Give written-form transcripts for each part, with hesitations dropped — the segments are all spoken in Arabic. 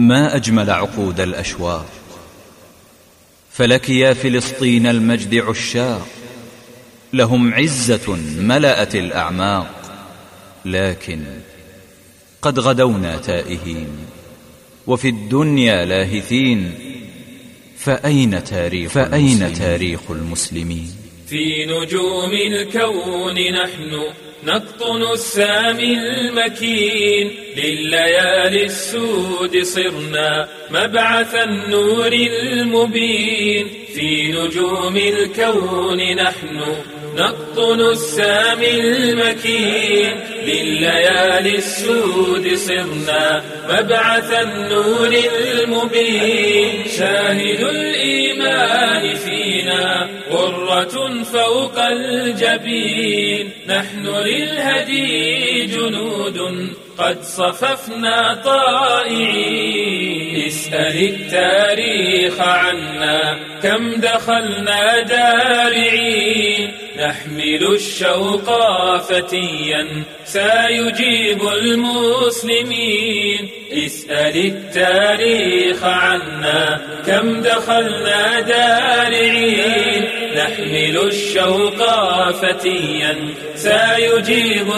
ما أجمل عقود الأشواق، فلك يا فلسطين المجد عشاق، لهم عزة ملأت الأعماق، لكن قد غدونا تائهين وفي الدنيا لاهثين، فأين تاريخ المسلمين؟ في نجوم الكون نحن نقطن السامي المكين، لليالي السود صرنا مبعث النور المبين. في نجوم الكون نحن نقطن السامي المكين، لليالي السود صرنا مبعث النور المبين. شاهد الإيمان فينا غرة فوق الجبين، نحن للهدي جنود قد صففنا طائعين. اسأل التاريخ عنا كم دخلنا دارعين، نحمل الشوق فتيا سيجيب المسلمين. اسأل التاريخ عنا كم دخلنا دارعين، نحمل الشوق فتيا سيجيب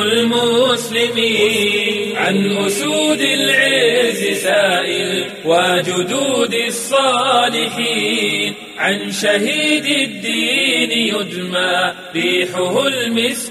المسلمين. عن أسود العز سائل وجدود الصالحين، عن شهيد الدين يجمى ريحه المسك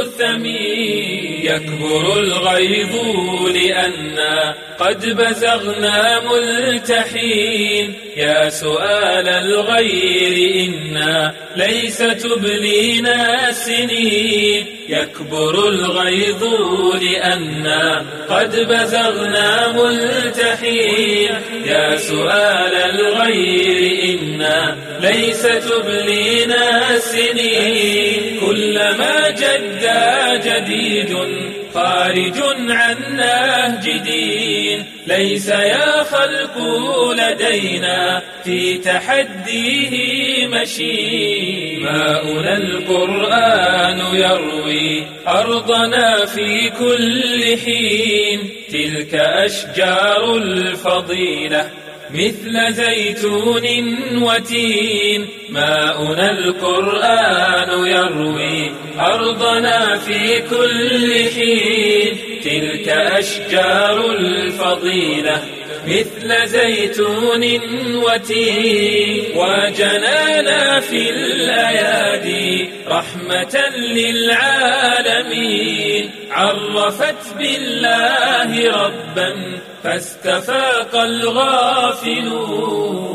الثمين. يكبر الغيظ لأننا قد بزغنا ملتحين، يا سؤال الغير إنا ليس تبلينا السنين. يكبر الغيظ لأننا قد بزغنا ملتحين، يا سؤال الغير إنا ليس تبلينا السنين. كلما جد جديد خارج عن نهج دين، ليس يا خلق لدينا في تحديه مشين. ماؤنا القرآن يروي أرضنا في كل حين، تلك أشجار الفضيلة مثل زيتون وتين. ماؤنا القرآن يروي أرضنا في كل حين، تلك أشجار الفضيلة مثل زيتون وتين. وجنانا في الأيادي رحمة للعالمين، عرفت بالله ربا فاستفاق الغافلون.